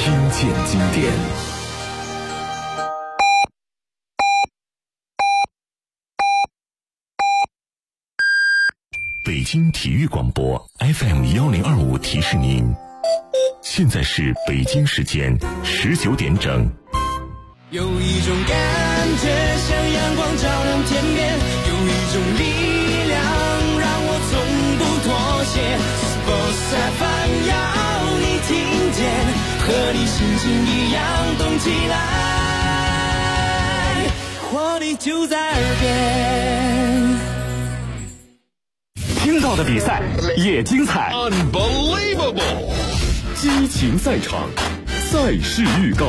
听见经典。北京体育广播 FM1025提示您，现在是北京时间19点整。 有一种感觉像阳光照亮天边，有一种力量让我从不妥协。Sports FM 要你听见，和你心情一样动起来，活力就在耳边。 听到的比赛也精彩 Unbelievable， 激情赛场，赛事预告。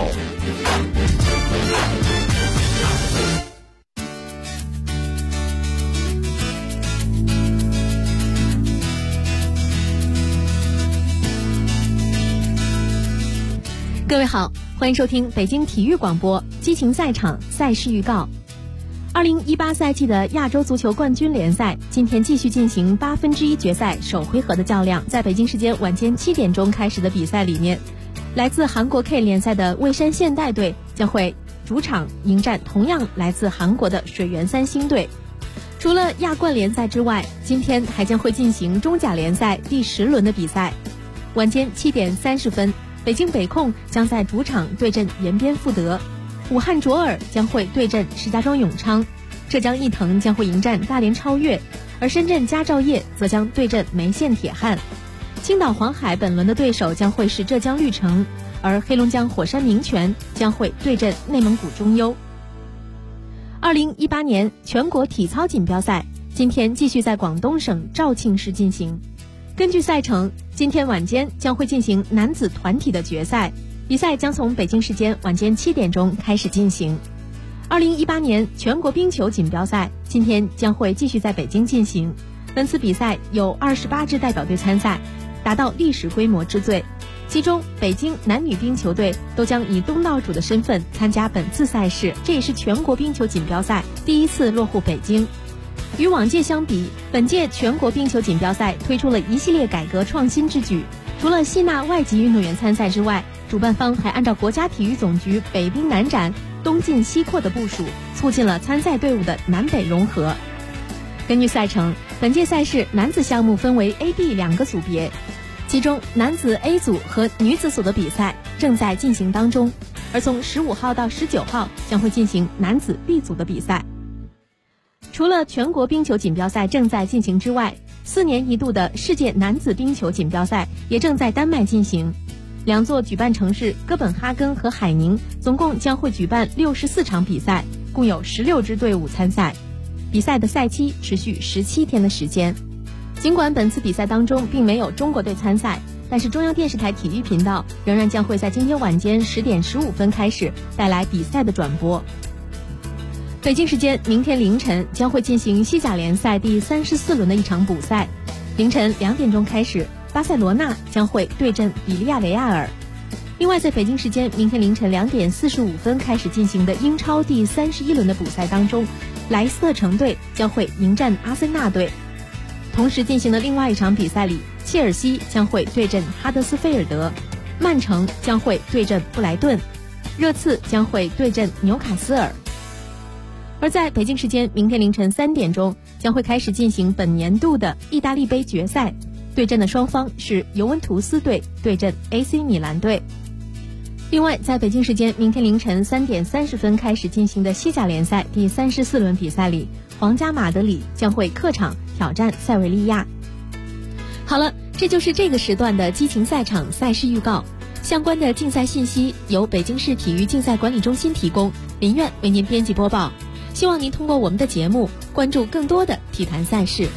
各位好，欢迎收听北京体育广播激情赛场赛事预告。2018赛季的亚洲足球冠军联赛今天继续进行1/8决赛首回合的较量。在北京时间晚间7点钟开始的比赛里面，来自韩国 K 联赛的蔚山现代队将会主场迎战同样来自韩国的水原三星队。除了亚冠联赛之外，今天还将会进行中甲联赛第10轮的比赛。晚间7点30分，北京北控将在主场对阵延边富德，武汉卓尔将会对阵石家庄永昌，浙江毅腾将会迎战大连超越，而深圳佳兆业则将对阵梅县铁汉。青岛黄海本轮的对手将会是浙江绿城，而黑龙江火山明泉将会对阵内蒙古中优。2018年全国体操锦标赛今天继续在广东省肇庆市进行。根据赛程，今天晚间将会进行男子团体的决赛，比赛将从北京时间晚间7点钟开始进行。2018年全国冰球锦标赛今天将会继续在北京进行，本次比赛有28支代表队参赛，达到历史规模之最。其中北京男女冰球队都将以东道主的身份参加本次赛事，这也是全国冰球锦标赛第一次落户北京。与往届相比，本届全国冰球锦标赛推出了一系列改革创新之举，除了吸纳外籍运动员参赛之外，主办方还按照国家体育总局北冰南展东进西扩的部署，促进了参赛队伍的南北融合。根据赛程，本届赛事男子项目分为 A、B 2个组别，其中男子 A 组和女子组的比赛正在进行当中，而从15号到19号将会进行男子 B 组的比赛。除了全国冰球锦标赛正在进行之外，4年一度的世界男子冰球锦标赛也正在丹麦进行。两座举办城市哥本哈根和海宁总共将会举办64场比赛，共有16支队伍参赛。比赛的赛期持续17天的时间。尽管本次比赛当中并没有中国队参赛，但是中央电视台体育频道仍然将会在今天晚间10点15分开始带来比赛的转播。北京时间明天凌晨将会进行西甲联赛第34轮的一场补赛，凌晨2点钟开始，巴塞罗那将会对阵比利亚雷亚尔。另外在北京时间明天凌晨2点45分开始进行的英超第31轮的补赛当中，莱斯特城队将会迎战阿森纳队。同时进行的另外一场比赛里，切尔西将会对阵哈德斯菲尔德，曼城将会对阵布莱顿，热刺将会对阵纽卡斯尔。而在北京时间明天凌晨3点钟将会开始进行本年度的意大利杯决赛，对阵的双方是尤文图斯队对阵 AC 米兰队。另外在北京时间明天凌晨3点30分开始进行的西甲联赛第34轮比赛里，皇家马德里将会客场挑战塞维利亚。好了，这就是这个时段的激情赛场赛事预告。相关的竞赛信息由北京市体育竞赛管理中心提供，林苑为您编辑播报。希望您通过我们的节目关注更多的体坛赛事。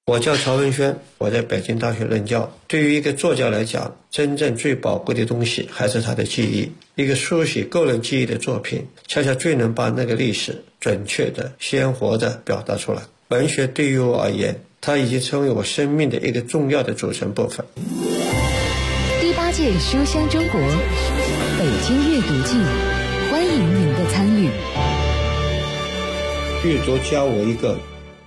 我叫曹文轩，我在北京大学任教。对于一个作家来讲，真正最宝贵的东西还是他的记忆。一个书写个人记忆的作品，恰恰最能把那个历史准确的、鲜活的表达出来。文学对于我而言，它已经成为我生命的一个重要的组成部分。 第8届书香中国北京阅读季，欢迎您的参与。 阅读教我一个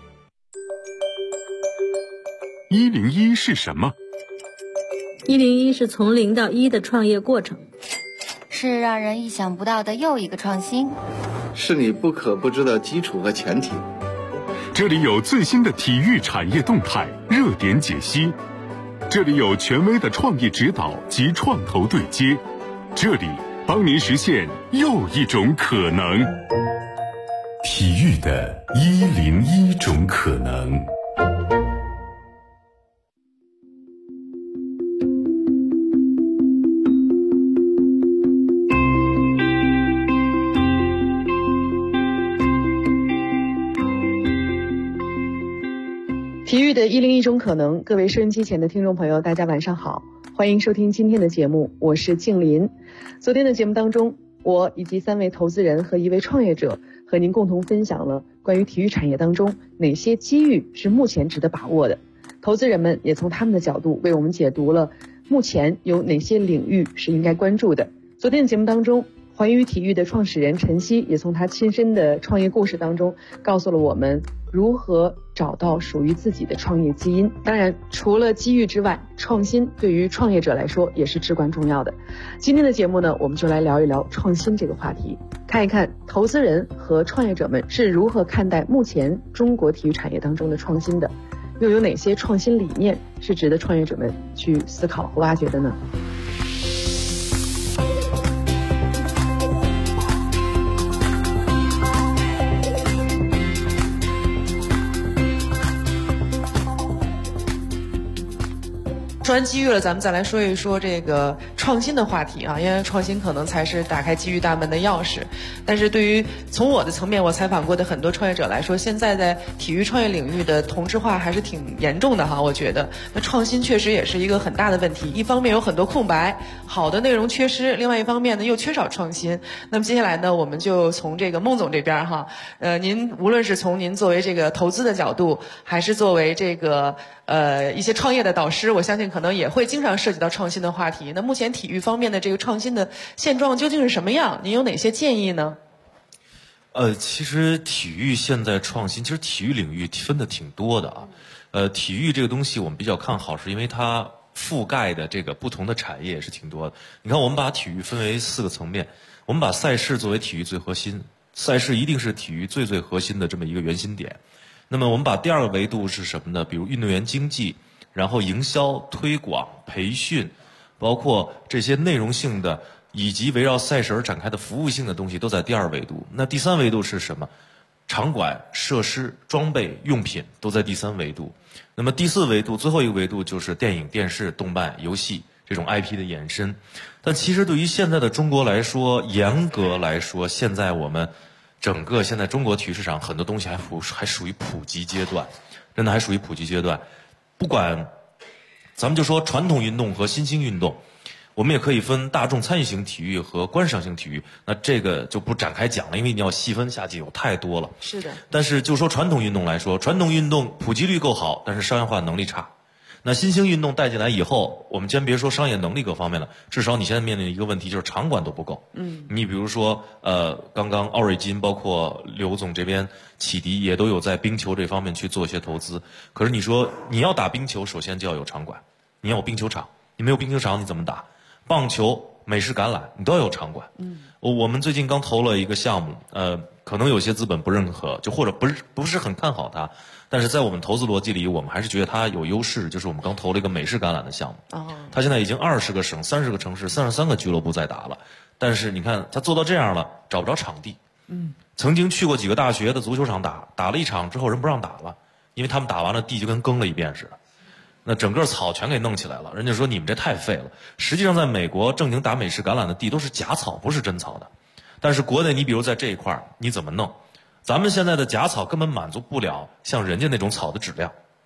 101是什么 ？101是从0到1的创业过程， 是让人意想不到的又一个创新， 是你不可不知的基础和前提。 这里有最新的体育产业动态、热点解析，这里有权威的创业指导及创投对接，这里帮您实现又一种可能。 体育的101种可能。 体育的101种可能，各位收音机前的听众朋友，大家晚上好，欢迎收听今天的节目，我是静林。昨天的节目当中，我以及3位投资人和1位创业者和您共同分享了关于体育产业当中哪些机遇是目前值得把握的。投资人们也从他们的角度为我们解读了目前有哪些领域是应该关注的。昨天的节目当中，环宇体育的创始人陈曦也从他亲身的创业故事当中告诉了我们如何找到属于自己的创业基因。当然，除了机遇之外，创新对于创业者来说也是至关重要的。今天的节目呢，我们就来聊一聊创新这个话题，看一看投资人和创业者们是如何看待目前中国体育产业当中的创新的，又有哪些创新理念是值得创业者们去思考和挖掘的呢？ 说完机遇了，咱们再来说一说这个创新的话题啊，因为创新可能才是打开机遇大门的钥匙。但是对于从我的层面，我采访过的很多创业者来说，现在在体育创业领域的同质化还是挺严重的哈，我觉得。那创新确实也是一个很大的问题，一方面有很多空白，好的内容缺失，另外一方面呢又缺少创新。那么接下来呢，我们就从这个孟总这边哈，您无论是从您作为这个投资的角度，还是作为这个一些创业的导师，我相信可能也会经常涉及到创新的话题。那目前体育方面的这个创新的现状究竟是什么样？您有哪些建议呢？ 其实体育现在创新，其实体育领域分的挺多的啊。体育这个东西我们比较看好，是因为它覆盖的这个不同的产业也是挺多的。你看，我们把体育分为4个层面，我们把赛事作为体育最核心，赛事一定是体育最核心的这么一个圆心点。那么我们把第2个维度是什么呢？比如运动员经济，然后营销、推广、培训，包括这些内容性的以及围绕赛事而展开的服务性的东西都在第2维度。那第3维度是什么？场馆、设施、装备、用品都在第3维度。那么第4维度，最后一个维度就是电影、电视、动漫、游戏这种 IP 的延伸。但其实对于现在的中国来说，严格来说，现在我们整个现在中国体育市场很多东西还属于普及阶段，真的还属于普及阶段。不管咱们就说传统运动和新兴运动，我们也可以分大众参与型体育和观赏性体育，那这个就不展开讲了，因为你要细分下去有太多了。 是的。 但是就说传统运动来说，传统运动普及率够好，但是商业化能力差。那新兴运动带进来以后，我们先别说商业能力各方面了，至少你现在面临一个问题就是场馆都不够。你比如说刚刚奥瑞金包括刘总这边启迪也都有在冰球这方面去做一些投资。可是你说你要打冰球，首先就要有场馆，你要有冰球场，你没有冰球场你怎么打？棒球、美式橄榄你都要有场馆。我们最近刚投了一个项目，可能有些资本不认可，就或者不是很看好它。但是在我们投资逻辑里，我们还是觉得它有优势，就是我们刚投了一个美式橄榄的项目。它现在已经20个省、30个城市、33个俱乐部在打了。但是你看，它做到这样了，找不着场地。曾经去过几个大学的足球场打了一场之后，人不让打了，因为他们打完了地就跟耕了一遍似的。那整个草全给弄起来了，人家说你们这太废了。实际上在美国正经打美式橄榄的地都是假草，不是真草的。但是国内你比如在这一块你怎么弄？咱们现在的假草根本满足不了像人家那种草的质量，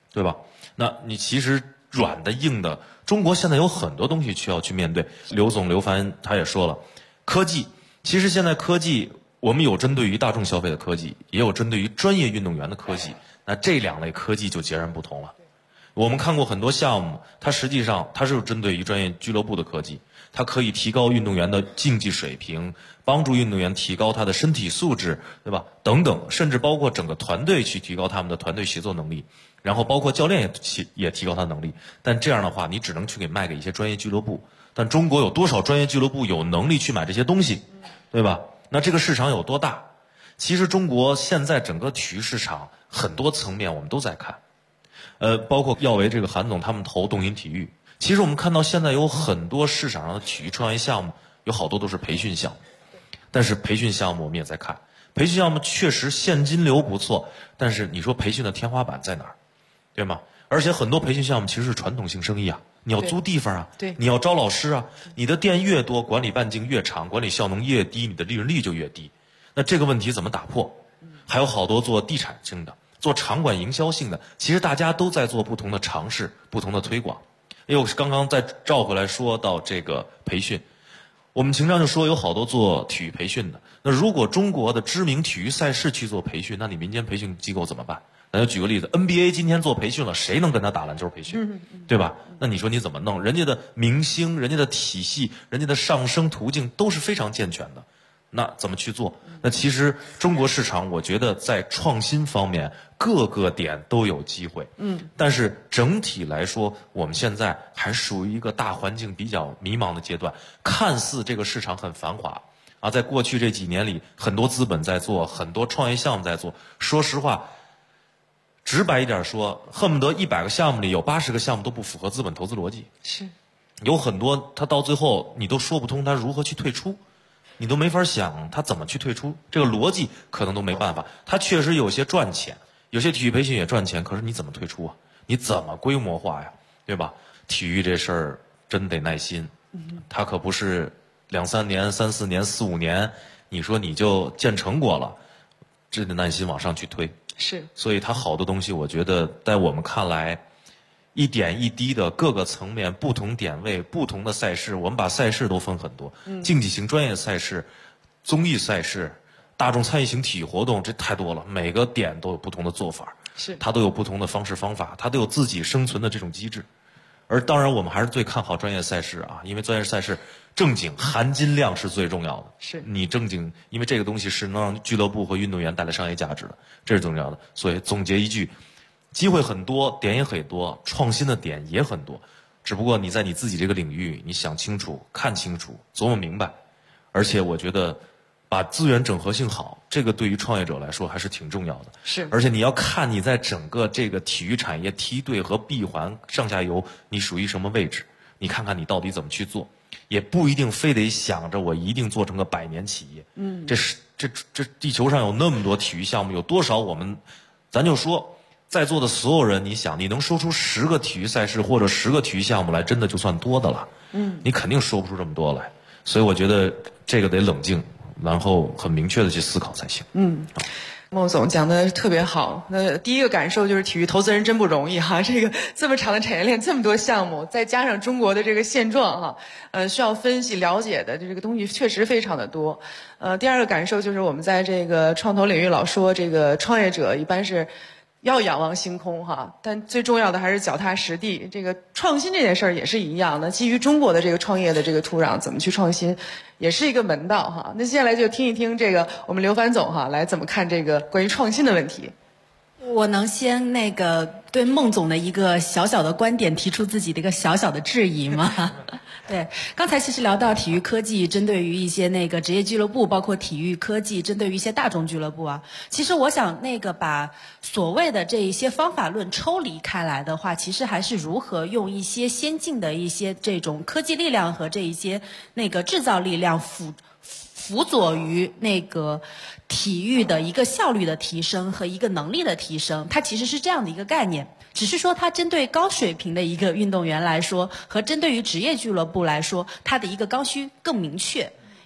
对吧？那你其实软的硬的，中国现在有很多东西需要去面对。刘凡他也说了，科技，其实现在科技我们有针对于大众消费的科技，也有针对于专业运动员的科技，那这两类科技就截然不同了。我们看过很多项目，它实际上它是有针对于专业俱乐部的科技，它可以提高运动员的竞技水平，帮助运动员提高他的身体素质，对吧？等等，甚至包括整个团队去提高他们的团队协作能力，然后包括教练也提高他的能力。但这样的话，你只能去卖给一些专业俱乐部。但中国有多少专业俱乐部有能力去买这些东西，对吧？那这个市场有多大？其实中国现在整个体育市场很多层面我们都在看。包括耀维这个韩总他们投动音体育，其实我们看到现在有很多市场上的体育创业项目，有好多都是培训项目。但是培训项目我们也在看，培训项目确实现金流不错，但是你说培训的天花板在哪儿，对吗？而且很多培训项目其实是传统性生意啊，你要租地方啊， 对， 你要招老师啊，你的店越多，管理半径越长，管理效能越低，你的利润率就越低。那这个问题怎么打破？还有好多做地产性的，做场馆营销性的，其实大家都在做不同的尝试，不同的推广。又刚刚再照回来说到这个培训，我们经常就说有好多做体育培训的。那如果中国的知名体育赛事去做培训，那你民间培训机构怎么办？那就举个例子 ，NBA 今天做培训了，谁能跟他打篮球培训？对吧？那你说你怎么弄？人家的明星、人家的体系、人家的上升途径都是非常健全的。那怎么去做？那其实中国市场，我觉得在创新方面各个点都有机会。但是整体来说，我们现在还属于一个大环境比较迷茫的阶段。看似这个市场很繁华啊，在过去这几年里，很多资本在做，很多创业项目在做。说实话，直白一点说，恨不得100个项目里有80个项目都不符合资本投资逻辑。 是， 有很多他到最后你都说不通他如何去退出。你都没法想他怎么去退出，这个逻辑可能都没办法。他确实有些赚钱，有些体育培训也赚钱，可是你怎么退出啊？你怎么规模化呀？对吧？体育这事儿真得耐心，它可不是2、3年、3、4年、4、5年，你说你就见成果了，真得耐心往上去推。 是， 所以它好多东西，我觉得在我们看来，一点一滴的各个层面、不同点位、不同的赛事，我们把赛事都分很多，竞技型专业赛事、综艺赛事、大众参与型体育活动，这太多了，每个点都有不同的做法， 是它都有不同的方式方法，它都有自己生存的这种机制。而当然，我们还是最看好专业赛事啊，因为专业赛事正经含金量是最重要的。 是你正经，因为这个东西是能让俱乐部和运动员带来商业价值的，这是重要的。所以总结一句。机会很多，点也很多，创新的点也很多，只不过你在你自己这个领域，你想清楚、看清楚、琢磨明白，而且我觉得把资源整合性好，这个对于创业者来说还是挺重要的。 是， 而且你要看你在整个这个体育产业梯队和闭环上下游，你属于什么位置？你看看你到底怎么去做，也不一定非得想着我一定做成个100年企业。这地球上有那么多体育项目，有多少我们，咱就说。在座的所有人，你想，你能说出10个体育赛事或者10个体育项目来，真的就算多的了。你肯定说不出这么多来，所以我觉得这个得冷静，然后很明确的去思考才行。 孟总讲的特别好。那第一个感受就是体育投资人真不容易哈，这个这么长的产业链，这么多项目，再加上中国的这个现状哈，需要分析了解的这个东西确实非常的多。第二个感受就是我们在这个创投领域老说这个创业者一般是。要仰望星空哈，但最重要的还是脚踏实地。这个创新这件事儿也是一样的，基于中国的这个创业的这个土壤，怎么去创新，也是一个门道哈。那接下来就听一听这个我们刘凡总哈来怎么看这个关于创新的问题。 我能先对孟总的一个小小的观点提出自己的一个小小的质疑吗？对，刚才其实聊到体育科技针对于一些职业俱乐部，包括体育科技针对于一些大众俱乐部啊，其实我想把所谓的这一些方法论抽离开来的话，其实还是如何用一些先进的一些这种科技力量和这一些制造力量辅佐于体育的一个效率的提升和一个能力的提升，它其实是这样的一个概念。只是说它针对高水平的一个运动员来说，和针对于职业俱乐部来说，它的一个刚需更明确。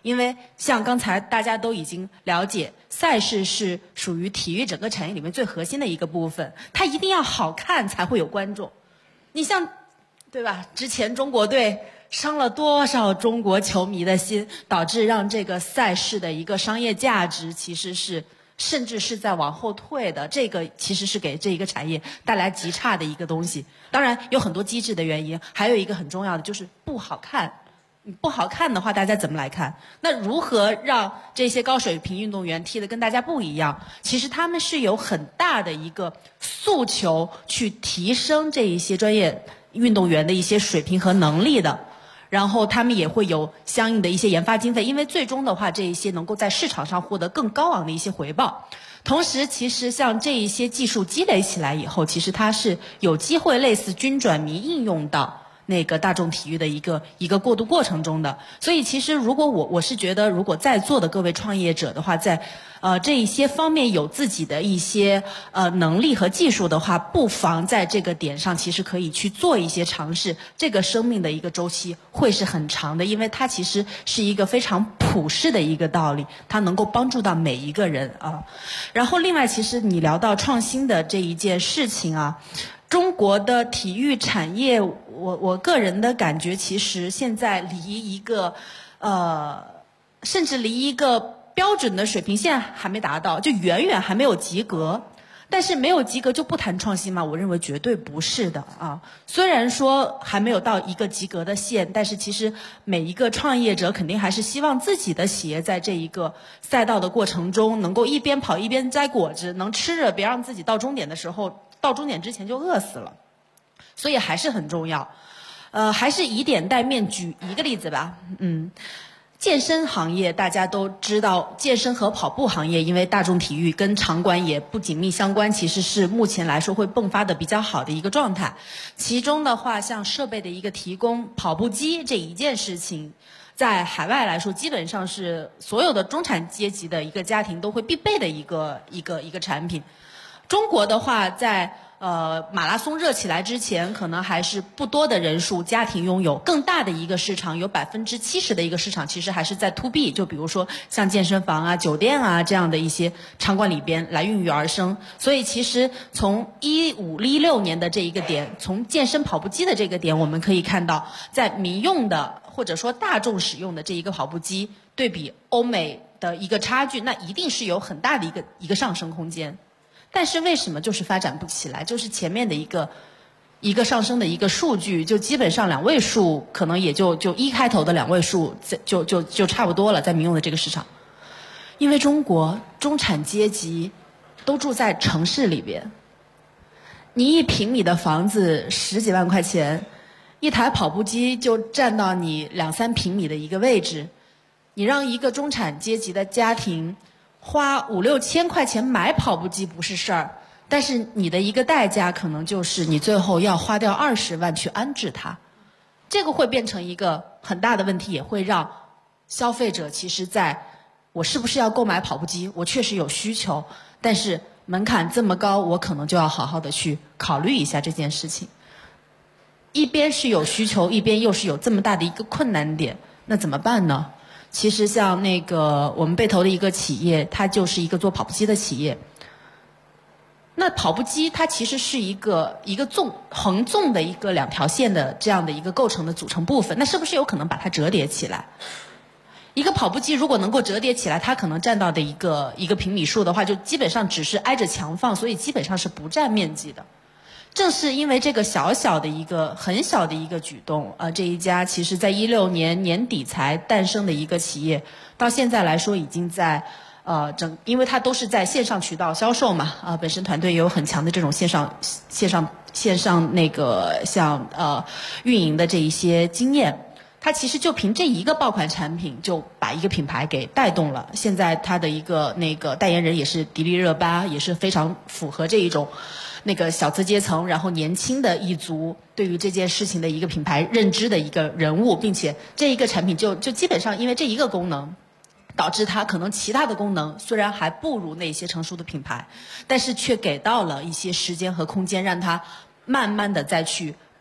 因为像刚才大家都已经了解，赛事是属于体育整个产业里面最核心的一个部分，它一定要好看才会有观众。你像，对吧？之前中国队伤了多少中国球迷的心，导致让这个赛事的一个商业价值其实是甚至是在往后退的，这个其实是给这一个产业带来极差的一个东西。当然有很多机制的原因，还有一个很重要的就是不好看。不好看的话，大家怎么来看？那如何让这些高水平运动员踢得跟大家不一样？其实他们是有很大的一个诉求去提升这一些专业运动员的一些水平和能力的。然后他们也会有相应的一些研发经费，因为最终的话，这一些能够在市场上获得更高昂的一些回报。同时，其实像这一些技术积累起来以后，其实它是有机会类似军转民应用到那个大众体育的一个过渡过程中的。所以其实如果我是觉得，如果在座的各位创业者的话，在这一些方面有自己的一些能力和技术的话，不妨在这个点上其实可以去做一些尝试。这个生命的一个周期会是很长的，因为它其实是一个非常普世的一个道理，它能够帮助到每一个人啊。然后另外，其实你聊到创新的这一件事情啊，中国的体育产业，我个人的感觉，其实现在离一个甚至离一个标准的水平线还没达到，就远远还没有及格。但是没有及格就不谈创新吗？我认为绝对不是的啊。虽然说还没有到一个及格的线，但是其实每一个创业者肯定还是希望自己的企业在这一个赛道的过程中，能够一边跑一边摘果子，能吃着，别让自己到终点的时候，到终点之前就饿死了。所以还是很重要。还是以点带面，举一个例子吧。健身行业大家都知道，健身和跑步行业因为大众体育跟场馆也不紧密相关，其实是目前来说会迸发的比较好的一个状态。其中的话，像设备的一个提供，跑步机这一件事情，在海外来说基本上是所有的中产阶级的一个家庭都会必备的一个产品。中国的话，在马拉松热起来之前，可能还是不多的人数家庭拥有，更大的一个市场，有70%的一个市场其实还是在 to B， 就比如说像健身房啊、酒店啊这样的一些场馆里边来孕育而生。所以其实从15、16年的这一个点，从健身跑步机的这个点，我们可以看到，在民用的或者说大众使用的这一个跑步机，对比欧美的一个差距，那一定是有很大的一个上升空间。但是为什么就是发展不起来？就是前面的一个上升的一个数据，就基本上2位数，可能也就1开头的2位数，就差不多了，在民用的这个市场。因为中国中产阶级都住在城市里边，你1平米的房子10几万块钱，一台跑步机就占到你2、3平米的一个位置，你让一个中产阶级的家庭花5、6千块钱买跑步机不是事儿，但是你的一个代价可能就是你最后要花掉20万去安置它，这个会变成一个很大的问题，也会让消费者其实在我是不是要购买跑步机，我确实有需求，但是门槛这么高，我可能就要好好的去考虑一下这件事情。一边是有需求，一边又是有这么大的一个困难点，那怎么办呢？其实像那个我们被投的一个企业，它就是一个做跑步机的企业。那跑步机它其实是一个横纵的一个2条线的这样的一个构成的组成部分，那是不是有可能把它折叠起来？一个跑步机如果能够折叠起来，它可能占到的一个平米数的话，就基本上只是挨着墙放，所以基本上是不占面积的。正是因为这个很小的一个举动，这一家其实在16年年底才诞生的一个企业，到现在来说已经在因为它都是在线上渠道销售嘛，本身团队也有很强的这种线上那个像运营的这一些经验，它其实就凭这一个爆款产品就把一个品牌给带动了。现在它的一个那个代言人也是迪丽热巴，也是非常符合这一种那个小资阶层，然后年轻的一族对于这件事情的一个品牌认知的一个人物，并且这一个产品就基本上因为这一个功能，导致它可能其他的功能虽然还不如那些成熟的品牌，但是却给到了一些时间和空间，让它慢慢的再去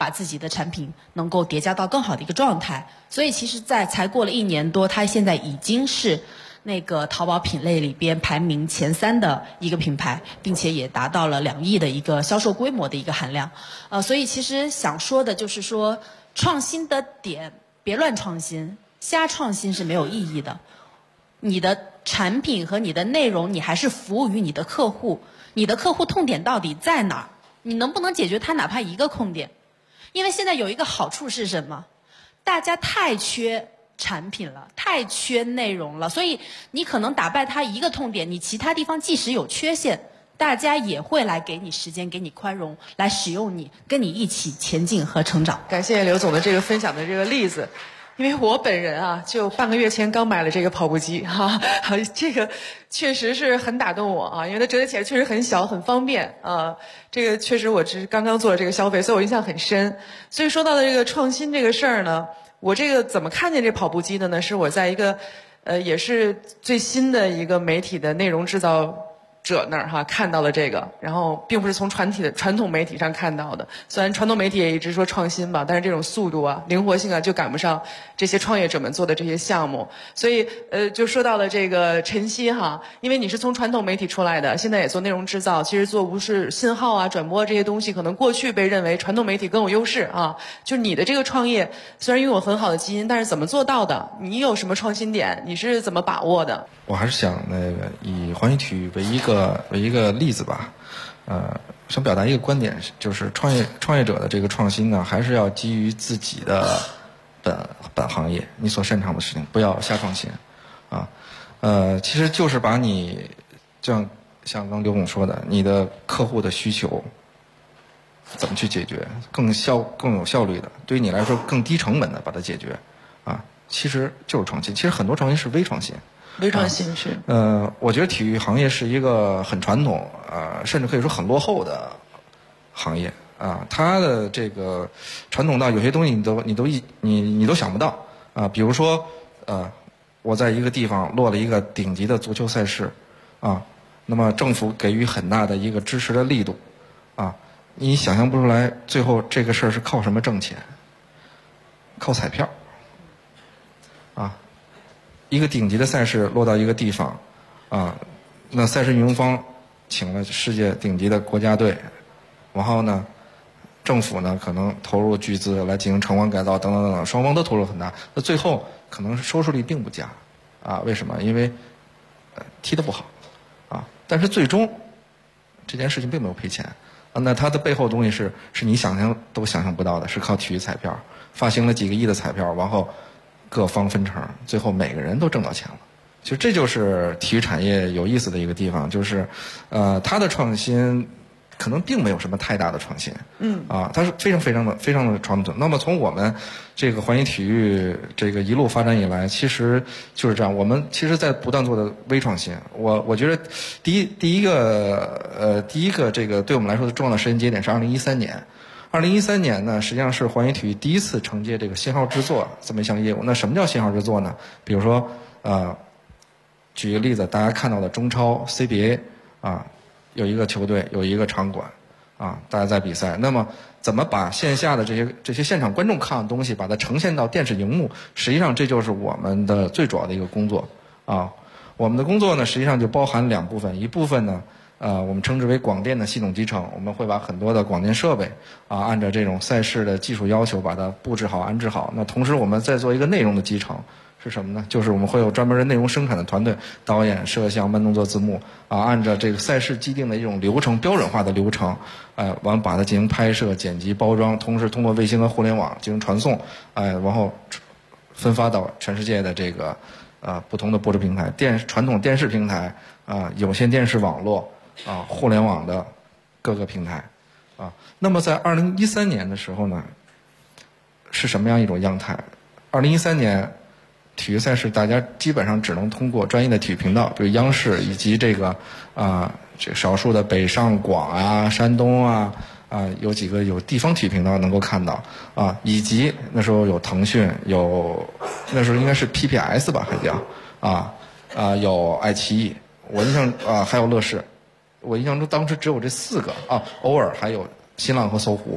把自己的产品能够叠加到更好的一个状态。所以其实才过了1年多，它现在已经是那个淘宝品类里边排名前3的一个品牌，并且也达到了2亿的一个销售规模的一个含量。所以其实想说的就是说，创新的点别乱创新，瞎创新是没有意义的。你的产品和你的内容，你还是服务于你的客户，你的客户痛点到底在哪儿？你能不能解决他哪怕一个痛点？因为现在有一个好处是什么？大家太缺产品了，太缺内容了，所以你可能打败他一个痛点，你其他地方即使有缺陷，大家也会来给你时间，给你宽容，来使用你，跟你一起前进和成长。 感谢刘总的这个分享的这个例子。因为我本人啊，就半个月前刚买了这个跑步机哈，这个确实是很打动我啊，因为它折叠起来确实很小，很方便啊。这个确实我只刚刚做了这个消费，所以我印象很深。所以说到的这个创新这个事儿呢，我这个怎么看见这跑步机的呢？是我在一个也是最新的一个媒体的内容制造者那儿哈看到了这个，然后并不是从传统媒体上看到的。虽然传统媒体也一直说创新吧，但是这种速度啊、灵活性啊就赶不上这些创业者们做的这些项目。所以就说到了这个晨曦哈，因为你是从传统媒体出来的，现在也做内容制造，其实做无视信号啊、转播这些东西，可能过去被认为传统媒体更有优势啊。就你的这个创业虽然拥有很好的基因，但是怎么做到的？你有什么创新点？你是怎么把握的？ 我还是想以环宇体育为一个例子吧，想表达一个观点，就是创业者的这个创新呢，还是要基于自己的本行业你所擅长的事情，不要瞎创新啊。其实就是把你像刚刘总说的，你的客户的需求怎么去解决，更有效率的，对于你来说更低成本的把它解决啊，其实就是创新。其实很多创新是微创新。 微创新是。 我觉得体育行业是一个很传统，甚至可以说很落后的行业啊。它的这个传统到有些东西你都想不到啊。比如说我在一个地方落了一个顶级的足球赛事啊，那么政府给予很大的一个支持的力度啊，你想象不出来最后这个事儿是靠什么挣钱？靠彩票啊。一个顶级的赛事落到一个地方，啊，那赛事运营方请了世界顶级的国家队，然后呢，政府呢可能投入巨资来进行城管改造等等等等，双方都投入很大，那最后可能收视率并不佳，啊，为什么？因为踢得不好，啊，但是最终这件事情并没有赔钱，啊，那它的背后的东西是你想象都想象不到的，是靠体育彩票发行了几个亿的彩票，然后各方分成，最后每个人都挣到钱了。其实这就是体育产业有意思的一个地方，就是它的创新可能并没有什么太大的创新，它是非常的传统。那么从我们这个环宇体育这个一路发展以来，其实就是这样。我们其实在不断做的微创新。我觉得第一个这个对我们来说的重要的时间节点是2013年。2013年呢，实际上是环宇体育第一次承接这个信号制作这么一项业务。那什么叫信号制作呢？比如说举一个例子，大家看到的中超 CBA 啊，有一个球队有一个场馆啊，大家在比赛。那么怎么把线下的这些现场观众看的东西，把它呈现到电视荧幕？实际上这就是我们的最主要的一个工作啊。我们的工作呢，实际上就包含两部分，一部分呢。我们称之为广电的系统集成，我们会把很多的广电设备按照这种赛事的技术要求把它布置好、安置好。那同时我们再做一个内容的集成，是什么呢？就是我们会有专门的内容生产的团队，导演、摄像、慢动作、字幕按照这个赛事既定的一种流程、标准化的流程，完把它进行拍摄、剪辑、包装，同时通过卫星和互联网进行传送，然后分发到全世界的这个不同的播出平台、传统电视平台有线电视网络。互联网的各个平台那么在2013年的时候呢，是什么样一种样态？2013年体育赛事大家基本上只能通过专业的体育频道，比如央视以及这个少数的北上广山东有几个有地方体育频道能够看到以及那时候有腾讯，那时候应该是 PPS 吧，还叫有爱奇艺，我印象还有乐视。我印象中当时只有这4个偶尔还有新浪和搜狐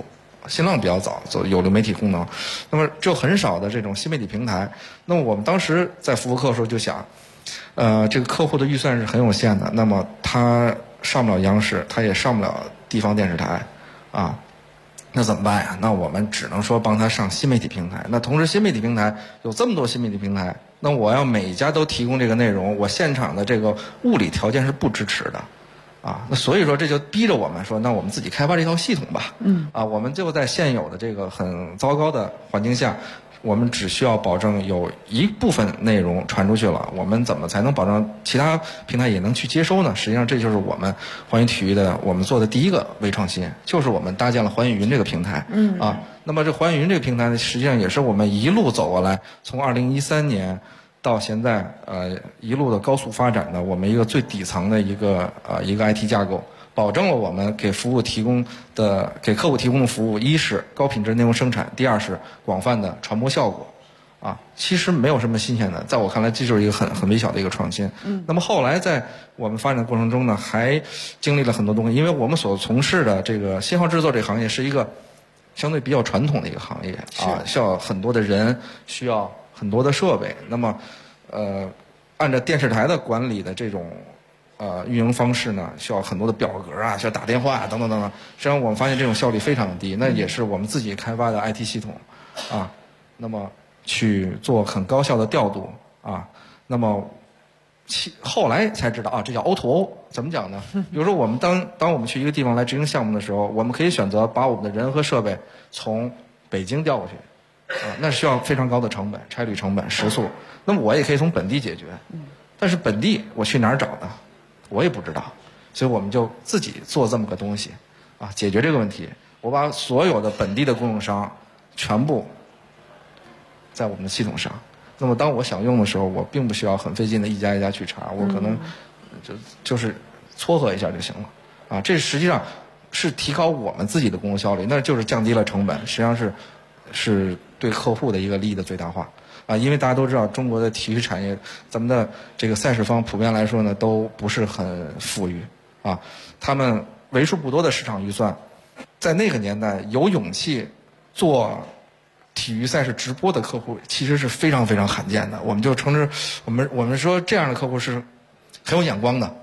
新浪比较早有流媒体功能，那么只有很少的这种新媒体平台。那么我们当时在服务客的时候就想，这个客户的预算是很有限的，那么他上不了央视，他也上不了地方电视台，啊，那怎么办呀？那我们只能说帮他上新媒体平台。那同时新媒体平台有这么多新媒体平台，那我要每一家都提供这个内容，我现场的这个物理条件是不支持的。那所以说这就逼着我们说，那我们自己开发这套系统吧。我们就在现有的这个很糟糕的环境下，我们只需要保证有一部分内容传出去了，我们怎么才能保证其他平台也能去接收呢？实际上这就是我们环宇体育的我们做的第一个微创新，就是我们搭建了环宇云这个平台。那么这环宇云这个平台呢，实际上也是我们一路走过来，从2013年到现在一路的高速发展的我们一个最底层的一个 IT 架构，保证了我们给客户提供的服务，一是高品质内容生产，第二是广泛的传播效果。其实没有什么新鲜的，在我看来这就是一个很微小的一个创新。那么后来在我们发展的过程中呢，还经历了很多东西，因为我们所从事的这个信号制作这个行业是一个相对比较传统的一个行业需要很多的人，需要很多的设备。那么按照电视台的管理的这种运营方式呢，需要很多的表格啊，需要打电话等等等等。实际上我们发现这种效率非常的低，那也是我们自己开发的 IT 系统那么去做很高效的调度那么后来才知道这叫 O2O。 怎么讲呢？比如说我们当我们去一个地方来执行项目的时候，我们可以选择把我们的人和设备从北京调过去那需要非常高的成本，差旅成本、食宿。那么我也可以从本地解决，但是本地我去哪儿找呢？我也不知道，所以我们就自己做这么个东西解决这个问题。我把所有的本地的供应商全部在我们的系统上，那么当我想用的时候，我并不需要很费劲的一家一家去查，我可能就是撮合一下就行了这实际上是提高我们自己的工作效率，那就是降低了成本，实际上是对客户的一个利益的最大化因为大家都知道中国的体育产业，咱们的这个赛事方普遍来说呢都不是很富裕他们为数不多的市场预算，在那个年代有勇气做体育赛事直播的客户其实是非常非常罕见的，我们就称之我们说这样的客户是很有眼光的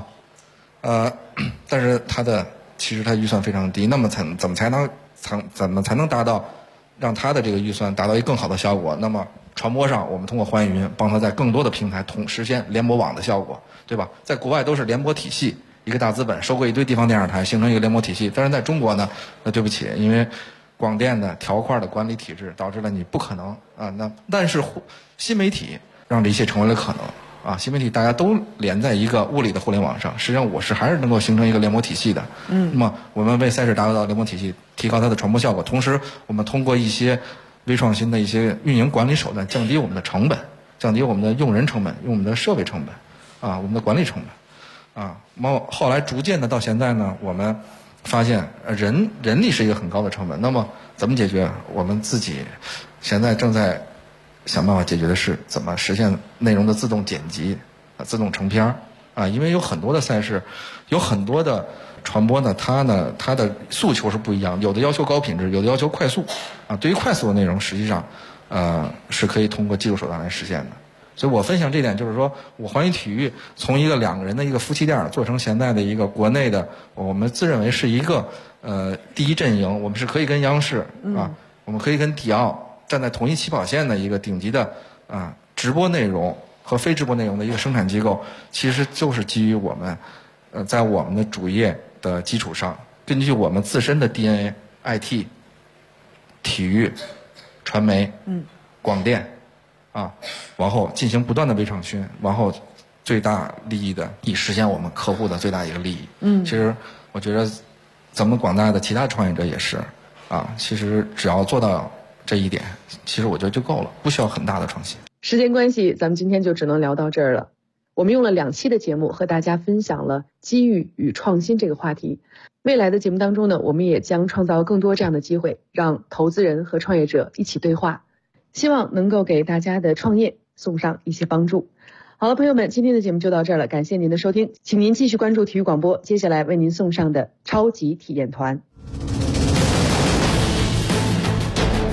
但是其实他预算非常低，那么怎么才能达到让他的这个预算达到一个更好的效果？那么传播上我们通过环宇云帮他在更多的平台实现联播网的效果，对吧？在国外都是联播体系，一个大资本收购一堆地方电视台形成一个联播体系，但是在中国呢，那对不起，因为广电的条块的管理体制导致了你不可能但是新媒体让这一切成为了可能新媒体大家都连在一个物理的互联网上，实际上还是能够形成一个联播体系的那么我们为赛事达到联播体系，提高它的传播效果，同时我们通过一些微创新的一些运营管理手段，降低我们的成本，降低我们的用人成本，用我们的设备成本我们的管理成本后来逐渐的到现在呢，我们发现人力是一个很高的成本，那么怎么解决？我们自己现在正在想办法解决的是怎么实现内容的自动剪辑自动成片因为有很多的赛事，有很多的传播呢，它的诉求是不一样，有的要求高品质，有的要求快速对于快速的内容实际上是可以通过技术手段来实现的。所以我分享这点就是说，我环宇体育从一个2个人的一个夫妻店做成现在的一个国内的，我们自认为是一个第一阵营，我们是可以跟央视我们可以跟迪奥站在同一起跑线的一个顶级的直播内容和非直播内容的一个生产机构，其实就是基于我们在我们的主业的基础上，根据我们自身的 DNA、IT、体育、传媒、广电往后进行不断的微创新，往后最大利益的以实现我们客户的最大一个利益。其实我觉得咱们广大的其他创业者也是其实只要做到这一点，其实我觉得就够了，不需要很大的创新。 时间关系，咱们今天就只能聊到这儿了。我们用了2期的节目和大家分享了机遇与创新这个话题。未来的节目当中呢，我们也将创造更多这样的机会，让投资人和创业者一起对话，希望能够给大家的创业送上一些帮助。好了，朋友们，今天的节目就到这儿了，感谢您的收听，请您继续关注体育广播，接下来为您送上的超级体验团。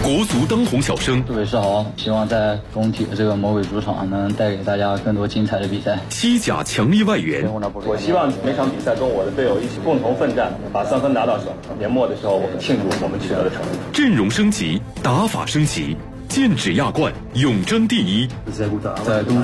国足当红小生， 杜伟世豪，希望在工体的这个魔鬼主场能带给大家更多精彩的比赛。 西甲强力外援， 我希望每场比赛跟我的队友一起共同奋战，把3分拿到手。年末的时候，我们庆祝我们取得的成绩。 阵容升级，打法升级，剑指亚冠，勇争第一。 在东